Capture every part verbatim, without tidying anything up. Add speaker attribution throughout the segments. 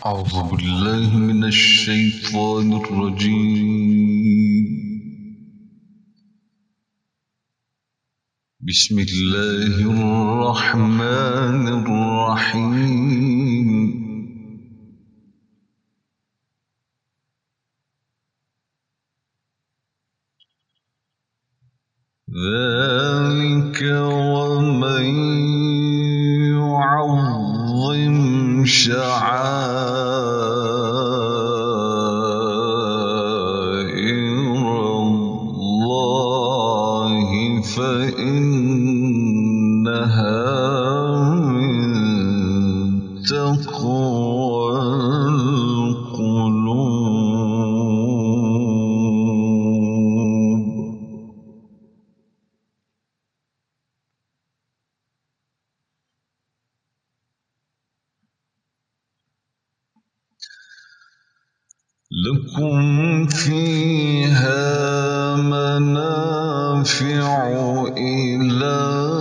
Speaker 1: أعوذ بالله من الشيطان الرجيم. بسم الله الرحمن الرحيم. ذلك ومن يعظم شعائر الله فإنها من تقوى القلوب. لكم فيها منافع إلى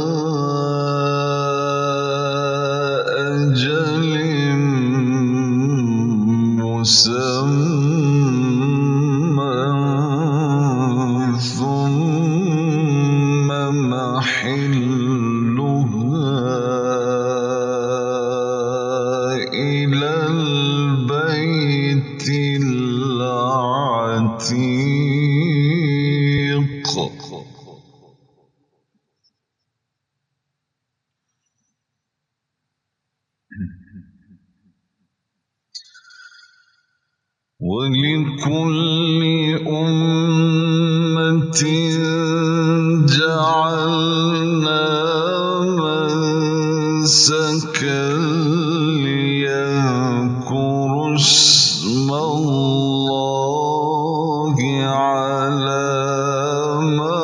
Speaker 1: أجل مسمى ثم محلها إلى البيت العتيق. ولكل أمة جعلنا منسكا ليذكروا اسم الله على ما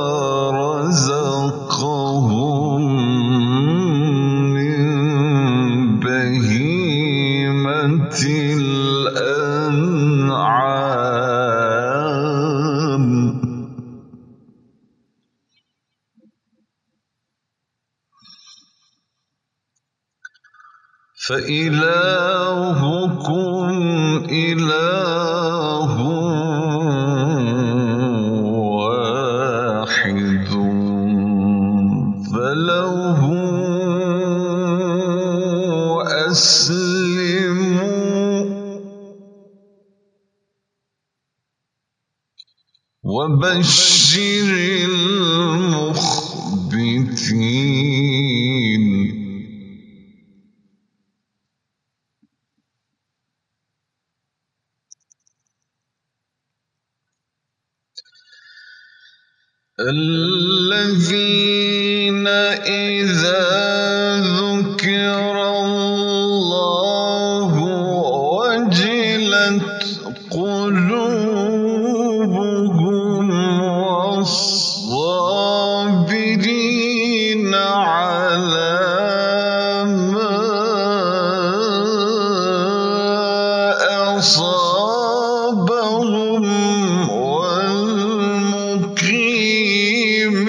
Speaker 1: رزقهم من بهيمة الأنعام. فإلهكم إله واحد فله أسلموا وبشر المخبتين. الذين إذا ذكر الله وجلت قلوبهم والصابرين على ما أصابهم والمقيم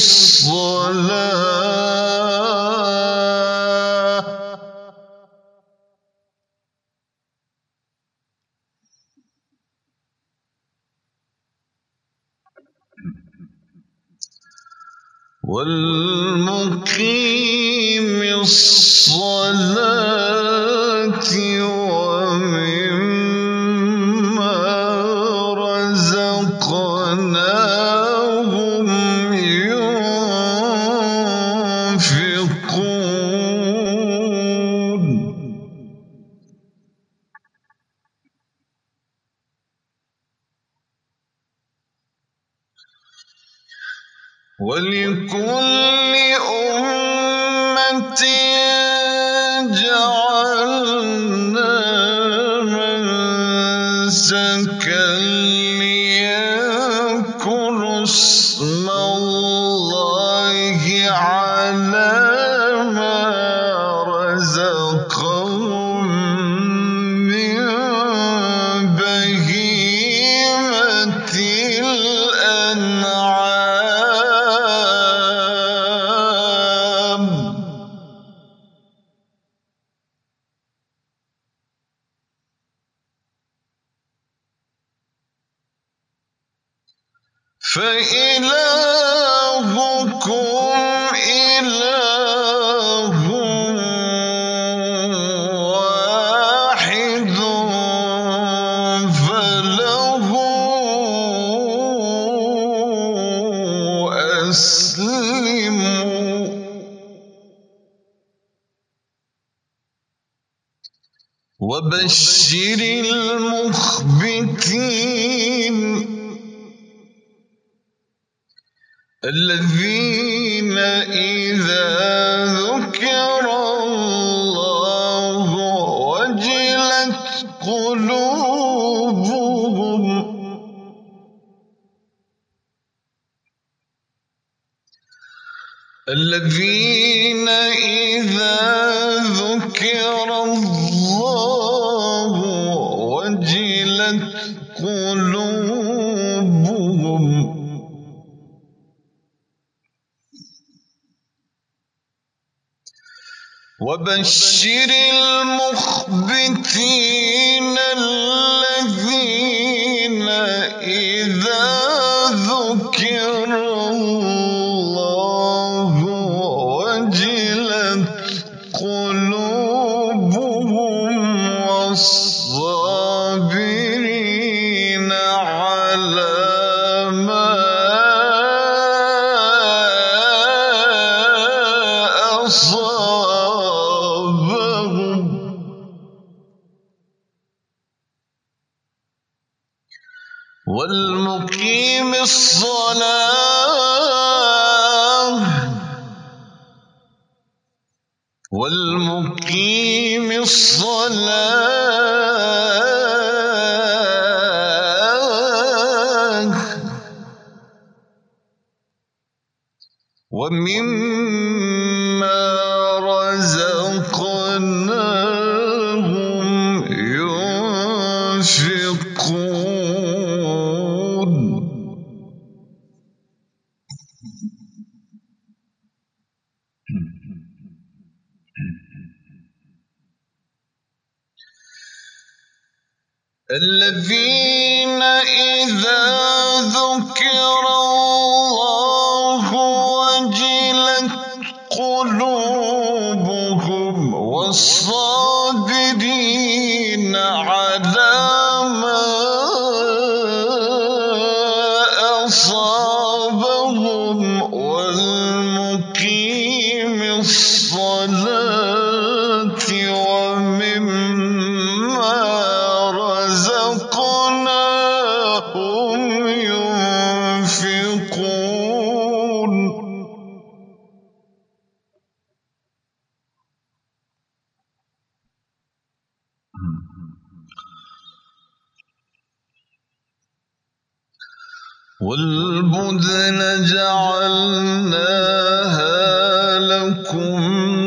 Speaker 1: الصلاة والمقيم الصلاة ومما رزقناهم ينفقون. ولكل أمة جعلنا منسكا ليذكروا اسم الله على ما رزقهم من بهيمة الأنعام. فإلهكم إله واحد فله أسلموا وبشر المخبتين الذين إذا ذكر الله وجلت قلوبهم الذين إذا ذكر الله وجلت قلوبهم وبشر المخبتين الذين إذا ذكر الله وجلت قلوبهم والصابرين على ما أصابهم والمقيم الصلاة والمقيم الصلاة ومما رزقناهم ينفقون الذين إذا ذكر الله وجلت قلوبهم والصابرين على ما أصابهم والمقيم الصلاة ومما رزقناهم ينفقون والبدن جعلناها لكم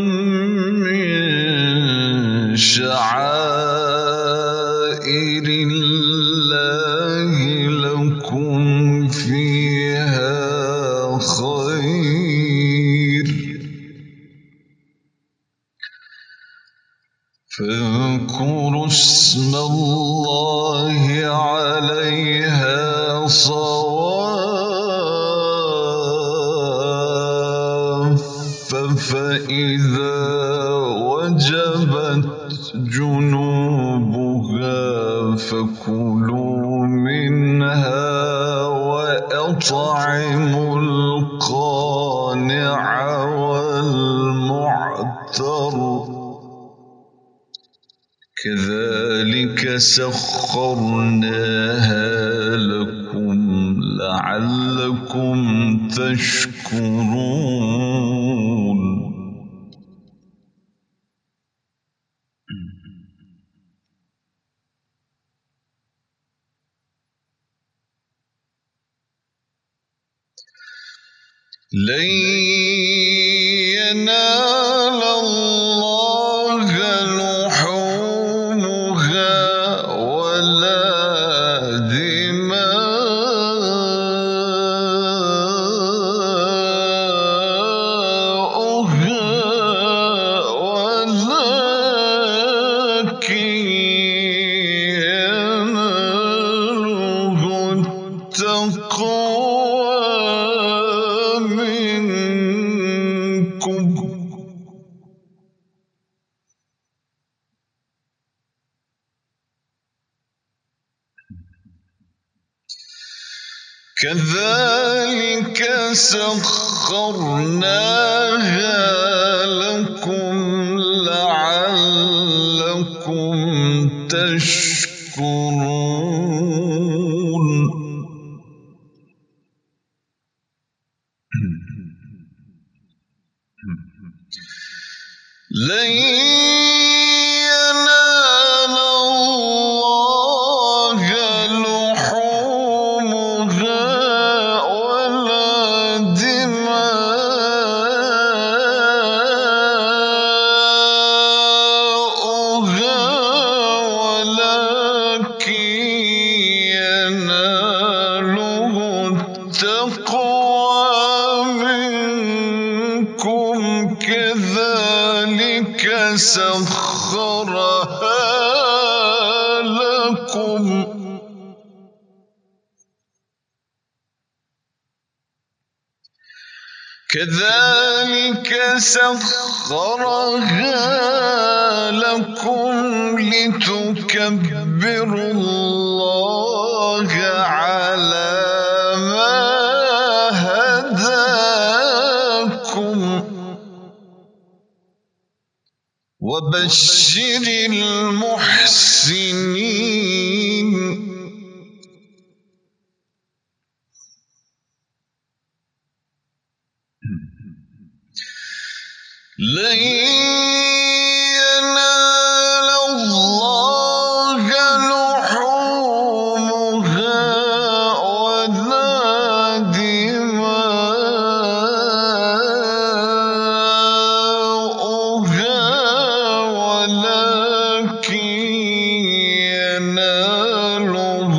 Speaker 1: من شعائر الله لكم فيها خير فاذكروا اسم الله عليها صواف فإذا وجبت جنوبها فكلوا منها وأطعموا القانع والمعتر كذلك سخرناها لكم لعلكم تشكرون لن ينال الله لحومها ولا دماؤها ولكن يناله التقوى كذلك سخرناها لكم لعلكم تشكرون. لن ينال الله لحومها ولا دماؤها ولكن يناله التقوى منكم. كذلك سخرها لكم كذلك سخرها لكم لتكبروا الله على ما هداكم وبشر المحسنين. لن ينال الله لحومها ولا دماؤها ولكن يناله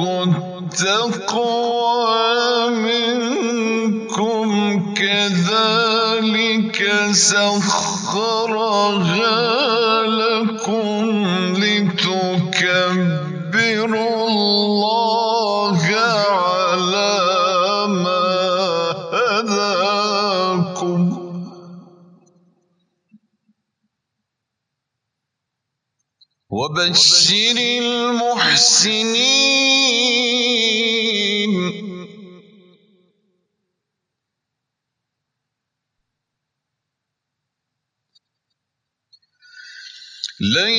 Speaker 1: التقوى منكم. كذلك سخرها لكم لتكبروا الله على ما هداكم وبشر المحسنين. لن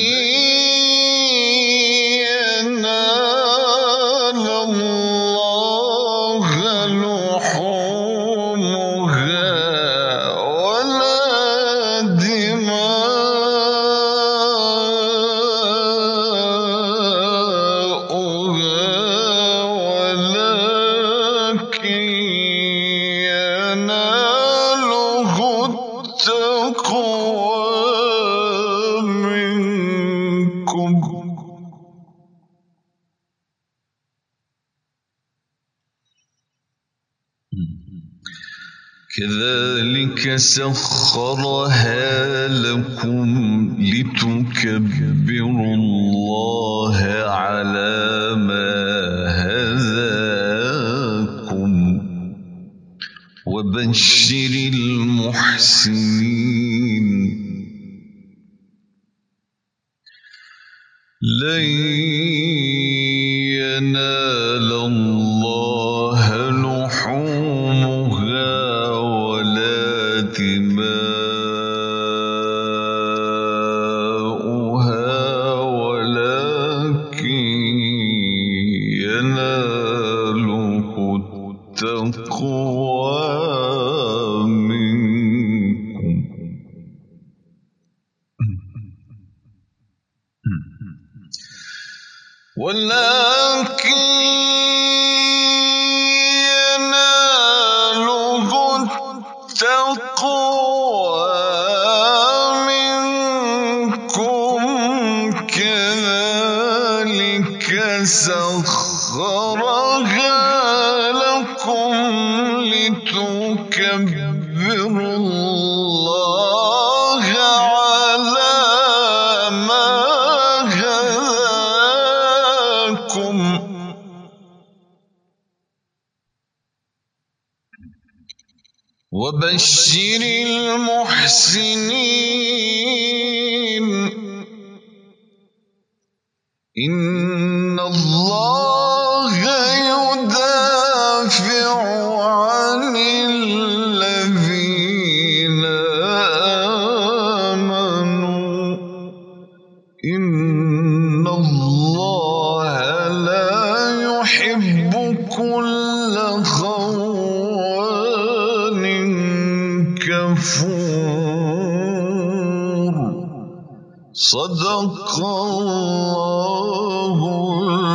Speaker 1: ينال الله لحومها ولا دماؤها ولكن يناله التقوى منكم. كذلك سخرها لكم لتكبروا الله على ما هداكم وبشر المحسنين. لن ينال الله لحومها ولا دماؤها ولكن يناله التقوى منكم. ولكن يناله التقوى منكم. كذلك سخرها لكم لتكبروا الله على ما هداكم وبشر المحسنين. إن الله يدافع غفور. صدق الله